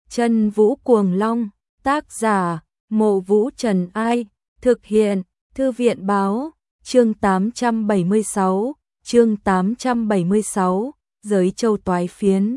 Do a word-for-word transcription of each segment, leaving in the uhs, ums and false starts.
Chân Vũ Cuồng Long, tác giả, Mộ Vũ Trần Ai, thực hiện, Thư viện Báo, chương tám trăm bảy mươi sáu, chương tám trăm bảy mươi sáu, giới châu toái phiến.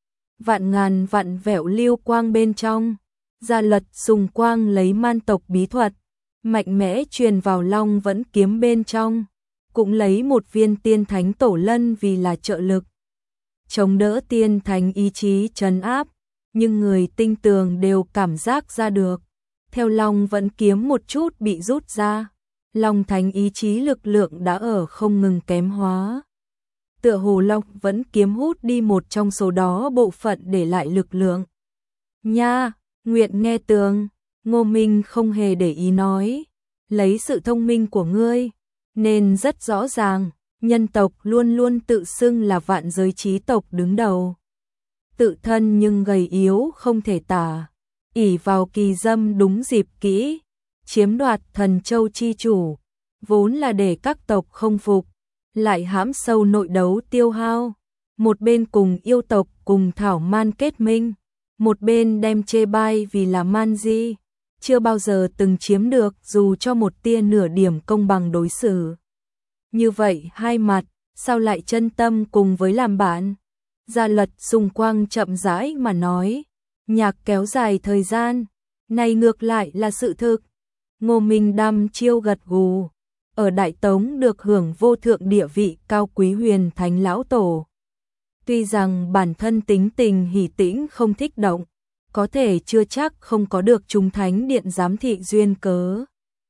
Vạn ngàn vạn vẹo lưu quang bên trong, Gia Lật Sùng Quang lấy man tộc bí thuật, mạnh mẽ truyền vào Long Vẫn Kiếm bên trong, cũng lấy một viên tiên thánh tổ lân vì là trợ lực, chống đỡ tiên thánh ý chí trấn áp, nhưng người tinh tường đều cảm giác ra được. Theo Long Vẫn Kiếm một chút bị rút ra, Long thánh ý chí lực lượng đã ở không ngừng kém hóa. Tựa hồ Long Vẫn Kiếm hút đi một trong số đó bộ phận để lại lực lượng. Nha, Nguyện nghe tường, Ngô Minh không hề để ý nói, lấy sự thông minh của ngươi, nên rất rõ ràng, nhân tộc luôn luôn tự xưng là vạn giới chí tộc đứng đầu. Tự thân nhưng gầy yếu không thể tả, ỷ vào kỳ dâm đúng dịp kỹ, chiếm đoạt thần châu chi chủ, vốn là để các tộc không phục, lại hãm sâu nội đấu tiêu hao, một bên cùng yêu tộc cùng thảo man kết minh, một bên đem chê bai vì là man di, chưa bao giờ từng chiếm được dù cho một tia nửa điểm công bằng đối xử. Như vậy hai mặt, sao lại chân tâm cùng với làm bạn? Gia Lật Sùng Quang chậm rãi mà nói, nhạc kéo dài thời gian, này ngược lại là sự thực. Ngô Minh đăm chiêu gật gù, ở Đại Tống được hưởng vô thượng địa vị cao quý huyền thánh lão tổ. Tuy rằng bản thân tính tình hỉ tĩnh không thích động, có thể chưa chắc không có được chúng thánh điện giám thị duyên cớ.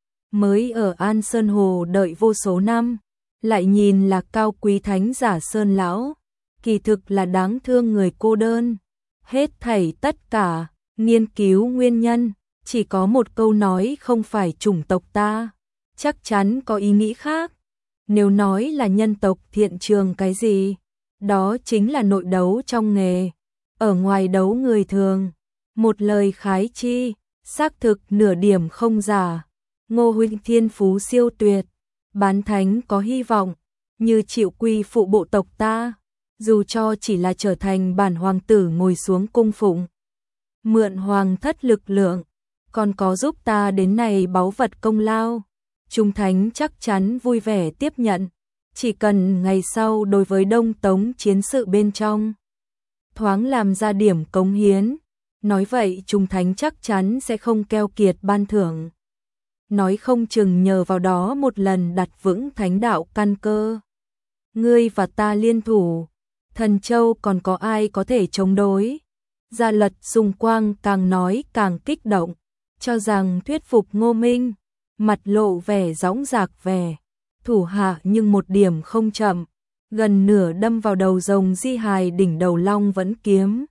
Mới ở An Sơn Hồ đợi vô số năm, lại nhìn là cao quý thánh giả Sơn lão, kỳ thực là đáng thương người cô đơn. Hết thảy tất cả, nghiên cứu nguyên nhân, chỉ có một câu nói không phải chủng tộc ta, chắc chắn có ý nghĩ khác. Nếu nói là nhân tộc thiện trường cái gì, đó chính là nội đấu trong nghề, ở ngoài đấu người thường. Một lời khái chi, xác thực nửa điểm không giả. Ngô huynh thiên phú siêu tuyệt, bán thánh có hy vọng, như chịu quy phụ bộ tộc ta, dù cho chỉ là trở thành bản hoàng tử ngồi xuống cung phụng, mượn hoàng thất lực lượng, còn có giúp ta đến này báu vật công lao, chúng thánh chắc chắn vui vẻ tiếp nhận, chỉ cần ngày sau đối với Đông Tống chiến sự bên trong thoáng làm ra điểm cống hiến, nói vậy chúng thánh chắc chắn sẽ không keo kiệt ban thưởng. Nói không chừng nhờ vào đó một lần đặt vững thánh đạo căn cơ. Ngươi và ta liên thủ, Thần Châu còn có ai có thể chống đối? Gia Lật Sùng Quang càng nói càng kích động, cho rằng thuyết phục Ngô Minh, mặt lộ vẻ dõng dạc vẻ, thủ hạ nhưng một điểm không chậm, gần nửa đâm vào đầu rồng di hài đỉnh đầu Long Vẫn Kiếm.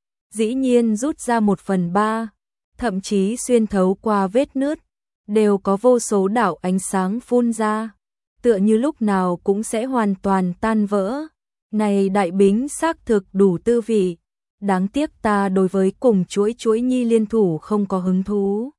Dĩ nhiên rút ra một phần ba, thậm chí xuyên thấu qua vết nứt, đều có vô số đạo ánh sáng phun ra, tựa như lúc nào cũng sẽ hoàn toàn tan vỡ. Này đại bính xác thực đủ tư vị, đáng tiếc ta đối với cùng chuỗi chuỗi nhi liên thủ không có hứng thú.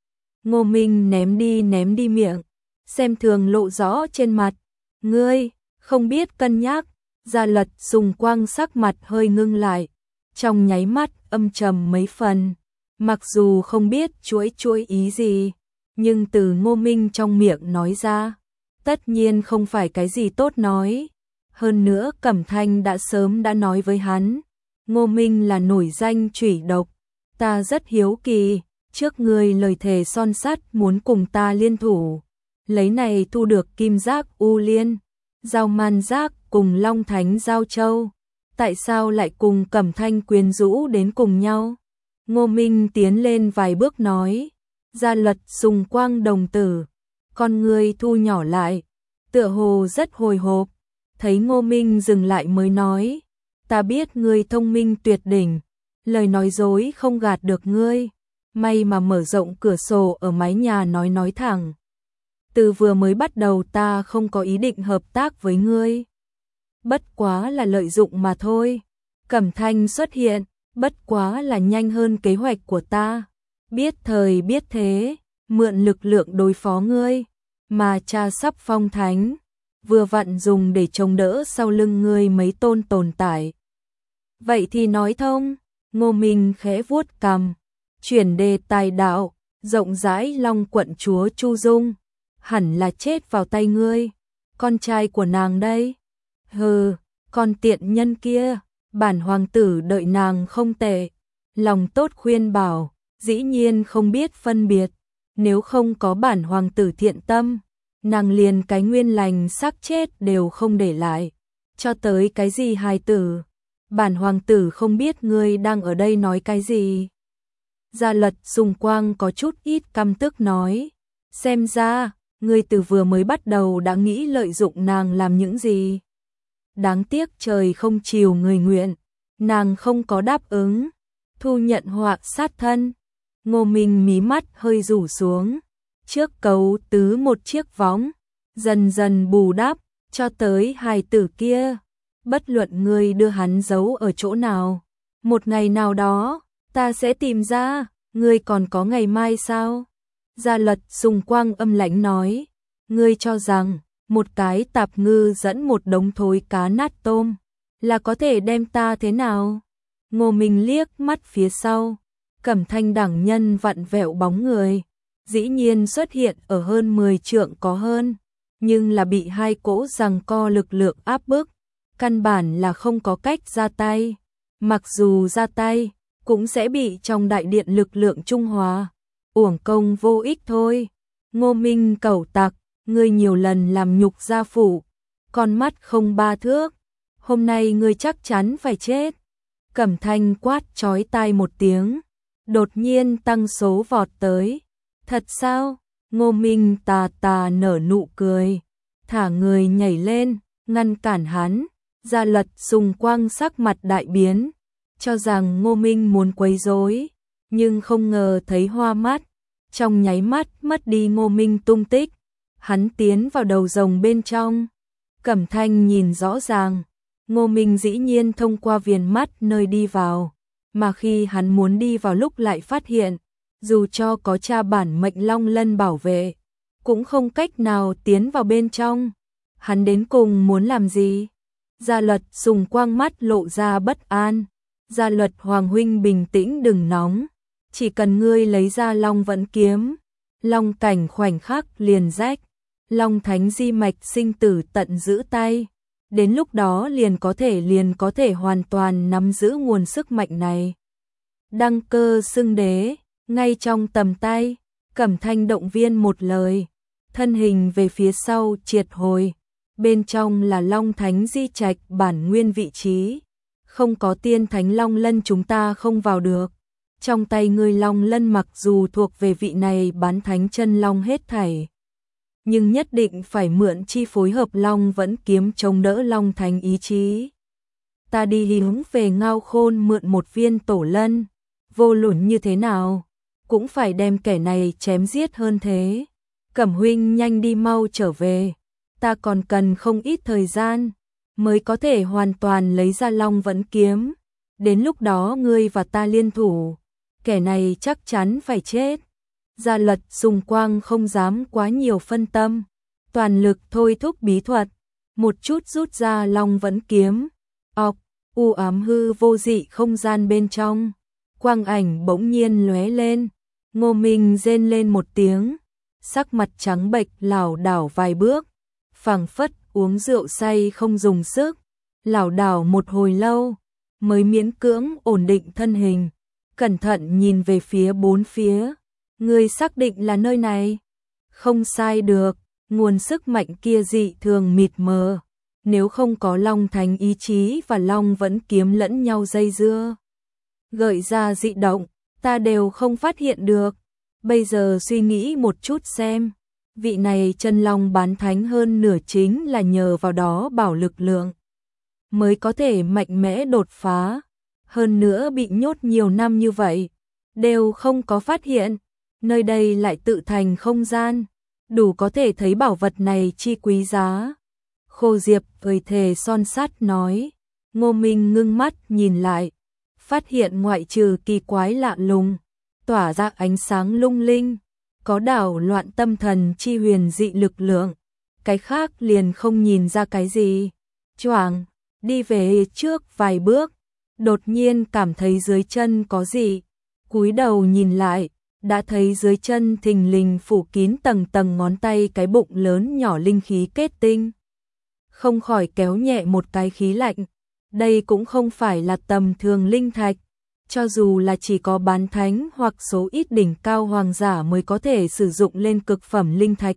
Ngô Minh ném đi ném đi miệng, xem thường lộ rõ trên mặt. Ngươi, không biết cân nhắc. Gia Lật Sùng Quang sắc mặt hơi ngưng lại, trong nháy mắt âm trầm mấy phần. Mặc dù không biết chuỗi chuỗi ý gì, nhưng từ Ngô Minh trong miệng nói ra, tất nhiên không phải cái gì tốt nói. Hơn nữa Cẩm Thanh đã sớm đã nói với hắn, Ngô Minh là nổi danh chủy độc, ta rất hiếu kỳ, trước ngươi lời thề son sắt muốn cùng ta liên thủ, lấy này thu được kim giác U Liên, giao man giác cùng Long Thánh Giao Châu, tại sao lại cùng Cẩm Thanh quyến rũ đến cùng nhau? Ngô Minh tiến lên vài bước nói, Gia Lật Sùng Quang đồng tử, con ngươi thu nhỏ lại, tựa hồ rất hồi hộp. Thấy Ngô Minh dừng lại mới nói, ta biết ngươi thông minh tuyệt đỉnh, lời nói dối không gạt được ngươi, may mà mở rộng cửa sổ ở mái nhà nói nói thẳng. Từ vừa mới bắt đầu ta không có ý định hợp tác với ngươi, bất quá là lợi dụng mà thôi. Cẩm Thanh xuất hiện, bất quá là nhanh hơn kế hoạch của ta, biết thời biết thế, mượn lực lượng đối phó ngươi, mà cha sắp phong thánh, vừa vặn dùng để chống đỡ sau lưng ngươi mấy tôn tồn tại. Vậy thì nói thông. Ngô Minh khẽ vuốt cằm, chuyển đề tài đạo, rộng rãi Long quận chúa Chu Dung, hẳn là chết vào tay ngươi, con trai của nàng đây. Hừ, con tiện nhân kia, bản hoàng tử đợi nàng không tệ, lòng tốt khuyên bảo, dĩ nhiên không biết phân biệt, nếu không có bản hoàng tử thiện tâm, nàng liền cái nguyên lành xác chết đều không để lại, cho tới cái gì hài tử, bản hoàng tử không biết ngươi đang ở đây nói cái gì. Gia Lật Sùng Quang có chút ít căm tức nói, xem ra, ngươi từ vừa mới bắt đầu đã nghĩ lợi dụng nàng làm những gì. Đáng tiếc trời không chiều người nguyện, nàng không có đáp ứng, thu nhận họa sát thân. Ngô Minh mí mắt hơi rủ xuống, trước cấu tứ một chiếc võng, dần dần bù đắp, cho tới hài tử kia. Bất luận ngươi đưa hắn giấu ở chỗ nào, một ngày nào đó, ta sẽ tìm ra, ngươi còn có ngày mai sao? Gia Lật Sùng Quang âm lãnh nói, ngươi cho rằng, một cái tạp ngư dẫn một đống thối cá nát tôm, là có thể đem ta thế nào? Ngô Minh liếc mắt phía sau, Cẩm Thanh đẳng nhân vặn vẹo bóng người, dĩ nhiên xuất hiện ở hơn mười trượng có hơn, nhưng là bị hai cỗ giằng co lực lượng áp bức, căn bản là không có cách ra tay, mặc dù ra tay, cũng sẽ bị trong đại điện lực lượng trung hòa, uổng công vô ích thôi. Ngô Minh cẩu tặc, ngươi nhiều lần làm nhục gia phụ, con mắt không ba thước, hôm nay ngươi chắc chắn phải chết. Cẩm Thanh quát chói tai một tiếng, đột nhiên tăng số vọt tới. Thật sao? Ngô Minh tà tà nở nụ cười, thả người nhảy lên, ngăn cản hắn. Gia Lật Sùng Quang sắc mặt đại biến, cho rằng Ngô Minh muốn quấy rối, nhưng không ngờ thấy hoa mắt, trong nháy mắt mất đi Ngô Minh tung tích. Hắn tiến vào đầu rồng bên trong. Cẩm Thanh nhìn rõ ràng, Ngô Minh dĩ nhiên thông qua viền mắt nơi đi vào, mà khi hắn muốn đi vào lúc lại phát hiện, dù cho có cha bản mệnh Long Lân bảo vệ, cũng không cách nào tiến vào bên trong. Hắn đến cùng muốn làm gì? Gia Luật Sùng Quang mắt lộ ra bất an. Gia Luật Hoàng huynh bình tĩnh đừng nóng, chỉ cần ngươi lấy ra Long Vẫn Kiếm, Long cảnh khoảnh khắc liền rách, Long Thánh di mạch sinh tử tận giữ tay, đến lúc đó liền có thể liền có thể hoàn toàn nắm giữ nguồn sức mạnh này. Đăng cơ xưng đế, ngay trong tầm tay, Cẩm Thanh động viên một lời, thân hình về phía sau triệt hồi, bên trong là Long Thánh di trạch bản nguyên vị trí, không có tiên thánh Long Lân chúng ta không vào được. Trong tay ngươi Long Lân mặc dù thuộc về vị này bán thánh chân Long hết thảy, nhưng nhất định phải mượn chi phối hợp Long Vẫn Kiếm chống đỡ Long Thánh ý chí. Ta đi hướng về Ngao Khôn mượn một viên tổ lân, vô luận như thế nào, cũng phải đem kẻ này chém giết hơn thế. Cẩm huynh nhanh đi mau trở về, ta còn cần không ít thời gian, mới có thể hoàn toàn lấy ra Long Vẫn Kiếm. Đến lúc đó ngươi và ta liên thủ, kẻ này chắc chắn phải chết. Gia Lật Sùng Quang không dám quá nhiều phân tâm, toàn lực thôi thúc bí thuật, một chút rút ra Long Vẫn Kiếm. Ọc, u ám hư vô dị không gian bên trong, quang ảnh bỗng nhiên lóe lên, Ngô Minh rên lên một tiếng, sắc mặt trắng bệch lảo đảo vài bước, phảng phất uống rượu say không dùng sức, lảo đảo một hồi lâu, mới miễn cưỡng ổn định thân hình, cẩn thận nhìn về phía bốn phía. Ngươi xác định là nơi này? Không sai được, nguồn sức mạnh kia dị thường mịt mờ, nếu không có Long Thánh ý chí và Long Vẫn Kiếm lẫn nhau dây dưa, gợi ra dị động, ta đều không phát hiện được. Bây giờ suy nghĩ một chút xem, vị này chân long bán thánh hơn nửa chính là nhờ vào đó bảo lực lượng, mới có thể mạnh mẽ đột phá, hơn nữa bị nhốt nhiều năm như vậy, đều không có phát hiện. Nơi đây lại tự thành không gian, đủ có thể thấy bảo vật này chi quý giá. Khô Diệp cười thề son sắt nói. Ngô Minh ngưng mắt nhìn lại, phát hiện ngoại trừ kỳ quái lạ lùng, tỏa ra ánh sáng lung linh, có đảo loạn tâm thần chi huyền dị lực lượng, cái khác liền không nhìn ra cái gì. Choàng, đi về trước vài bước, đột nhiên cảm thấy dưới chân có gì, cúi đầu nhìn lại, đã thấy dưới chân thình lình phủ kín tầng tầng ngón tay cái bụng lớn nhỏ linh khí kết tinh. Không khỏi kéo nhẹ một cái khí lạnh, đây cũng không phải là tầm thường linh thạch, cho dù là chỉ có bán thánh hoặc số ít đỉnh cao hoàng giả mới có thể sử dụng lên cực phẩm linh thạch.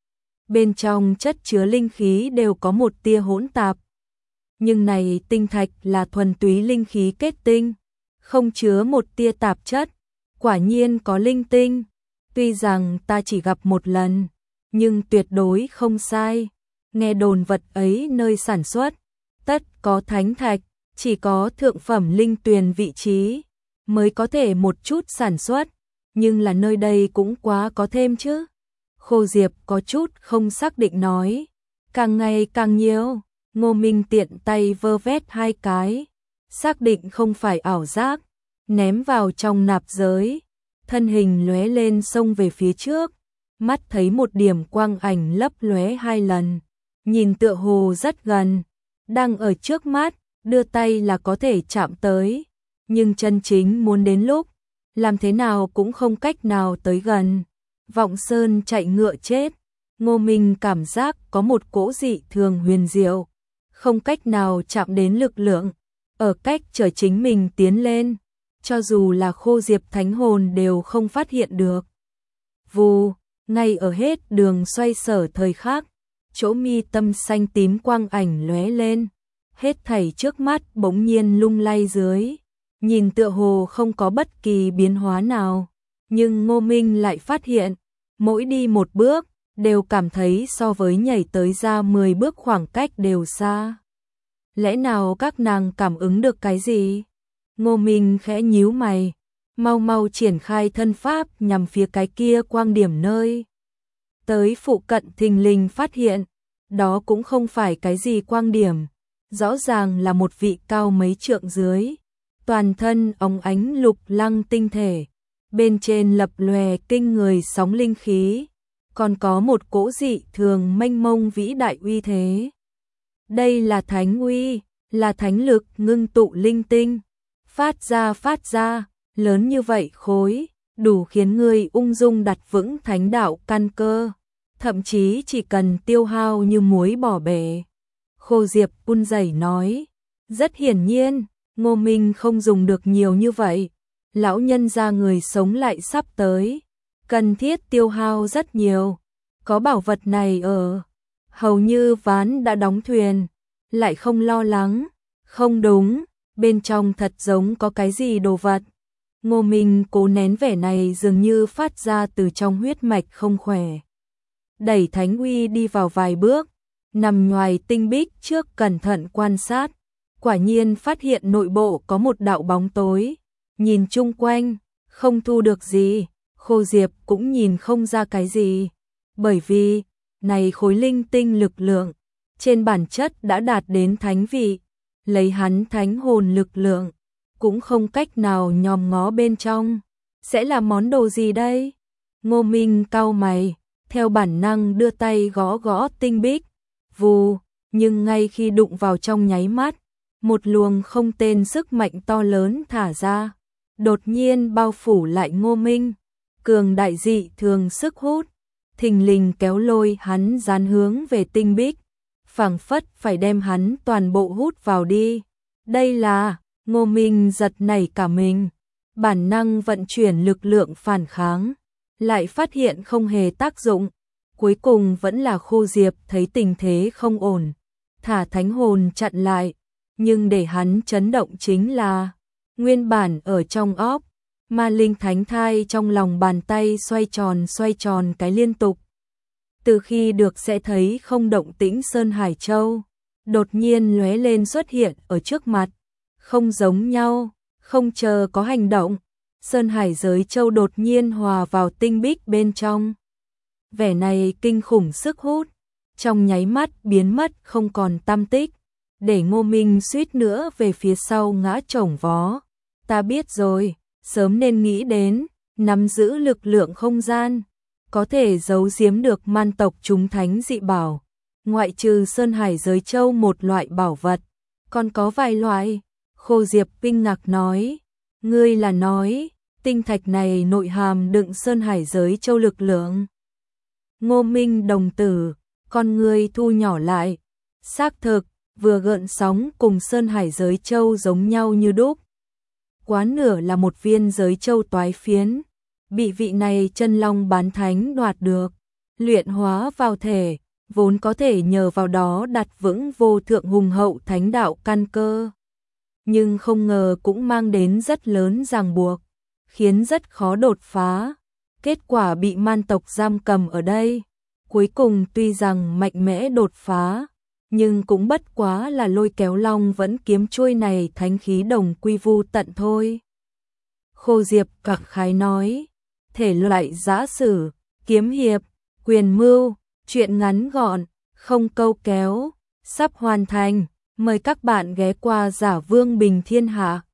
Bên trong chất chứa linh khí đều có một tia hỗn tạp. Nhưng này tinh thạch là thuần túy linh khí kết tinh, không chứa một tia tạp chất, quả nhiên có linh tinh. Tuy rằng ta chỉ gặp một lần, nhưng tuyệt đối không sai. Nghe đồn vật ấy nơi sản xuất, tất có thánh thạch, chỉ có thượng phẩm linh tuyền vị trí mới có thể một chút sản xuất, nhưng là nơi đây cũng quá có thêm chứ. Khô Diệp có chút không xác định nói, càng ngày càng nhiều. Ngô Minh tiện tay vơ vét hai cái, xác định không phải ảo giác, ném vào trong nạp giới, thân hình lóe lên xông về phía trước, mắt thấy một điểm quang ảnh lấp lóe hai lần, nhìn tựa hồ rất gần, đang ở trước mắt, đưa tay là có thể chạm tới, nhưng chân chính muốn đến lúc, làm thế nào cũng không cách nào tới gần. Vọng Sơn chạy ngựa chết, Ngô Minh cảm giác có một cỗ dị thường huyền diệu, không cách nào chạm đến lực lượng, ở cách chở chính mình tiến lên, cho dù là Khô Diệp thánh hồn đều không phát hiện được. Vù, ngay ở hết đường xoay sở thời khắc, chỗ mi tâm xanh tím quang ảnh lóe lên, hết thảy trước mắt bỗng nhiên lung lay dưới, nhìn tựa hồ không có bất kỳ biến hóa nào, nhưng Ngô Minh lại phát hiện, mỗi đi một bước, đều cảm thấy so với nhảy tới ra mười bước khoảng cách đều xa. Lẽ nào các nàng cảm ứng được cái gì? Ngô Minh khẽ nhíu mày, mau mau triển khai thân pháp nhằm phía cái kia quang điểm nơi. Tới phụ cận thình lình phát hiện, đó cũng không phải cái gì quang điểm, rõ ràng là một vị cao mấy trượng dưới, toàn thân óng ánh lục lăng tinh thể, bên trên lập lòe kinh người sóng linh khí, còn có một cỗ dị thường mênh mông vĩ đại uy thế. Đây là thánh uy, là thánh lực ngưng tụ linh tinh, phát ra phát ra, lớn như vậy khối, đủ khiến người ung dung đặt vững thánh đạo căn cơ, thậm chí chỉ cần tiêu hao như muối bỏ bể. Khô Diệp run rẩy nói, rất hiển nhiên, Ngô Minh không dùng được nhiều như vậy, lão nhân gia người sống lại sắp tới, cần thiết tiêu hao rất nhiều, có bảo vật này ở, hầu như ván đã đóng thuyền, lại không lo lắng, không đúng, bên trong thật giống có cái gì đồ vật. Ngô Minh cố nén vẻ này dường như phát ra từ trong huyết mạch không khỏe. Đẩy thánh uy đi vào vài bước, nằm ngoài tinh bích trước cẩn thận quan sát, quả nhiên phát hiện nội bộ có một đạo bóng tối, nhìn chung quanh, không thu được gì, Khô Diệp cũng nhìn không ra cái gì, bởi vì, này khối linh tinh lực lượng, trên bản chất đã đạt đến thánh vị, lấy hắn thánh hồn lực lượng, cũng không cách nào nhòm ngó bên trong, sẽ là món đồ gì đây? Ngô Minh cau mày, theo bản năng đưa tay gõ gõ tinh bích, vù, nhưng ngay khi đụng vào trong nháy mắt, một luồng không tên sức mạnh to lớn thả ra, đột nhiên bao phủ lại Ngô Minh, cường đại dị thường sức hút, thình lình kéo lôi hắn dán hướng về tinh bích, phảng phất phải đem hắn toàn bộ hút vào đi. Đây là, Ngô Minh giật nảy cả mình, bản năng vận chuyển lực lượng phản kháng, lại phát hiện không hề tác dụng, cuối cùng vẫn là Khô Diệp thấy tình thế không ổn, thả thánh hồn chặn lại, nhưng để hắn chấn động chính là, nguyên bản ở trong óc, ma linh thánh thai trong lòng bàn tay xoay tròn xoay tròn cái liên tục. Từ khi được sẽ thấy không động tĩnh Sơn Hải Châu, đột nhiên lóe lên xuất hiện ở trước mặt, không giống nhau, không chờ có hành động, Sơn Hải giới châu đột nhiên hòa vào tinh bích bên trong. Vẻ này kinh khủng sức hút, trong nháy mắt biến mất không còn tăm tích, để Ngô Minh suýt nữa về phía sau ngã chồng vó. Ta biết rồi, sớm nên nghĩ đến, nắm giữ lực lượng không gian, có thể giấu giếm được man tộc chúng thánh dị bảo, ngoại trừ Sơn Hải giới châu một loại bảo vật, còn có vài loại. Khô Diệp kinh ngạc nói, ngươi là nói, tinh thạch này nội hàm đựng sơn hải giới châu lực lượng. Ngô Minh đồng tử, con ngươi thu nhỏ lại, xác thực, vừa gợn sóng cùng sơn hải giới châu giống nhau như đúc. Quá nửa là một viên giới châu toái phiến, bị vị này chân long bán thánh đoạt được, luyện hóa vào thể, vốn có thể nhờ vào đó đặt vững vô thượng hùng hậu thánh đạo căn cơ. Nhưng không ngờ cũng mang đến rất lớn ràng buộc, khiến rất khó đột phá, kết quả bị man tộc giam cầm ở đây. Cuối cùng tuy rằng mạnh mẽ đột phá, nhưng cũng bất quá là lôi kéo long vẫn kiếm chuôi này thánh khí đồng quy vu tận thôi. Khô Diệp cảm khái nói, thể loại giã sử, kiếm hiệp, quyền mưu, chuyện ngắn gọn, không câu kéo, sắp hoàn thành, mời các bạn ghé qua Giả Vương Bình Thiên Hạ.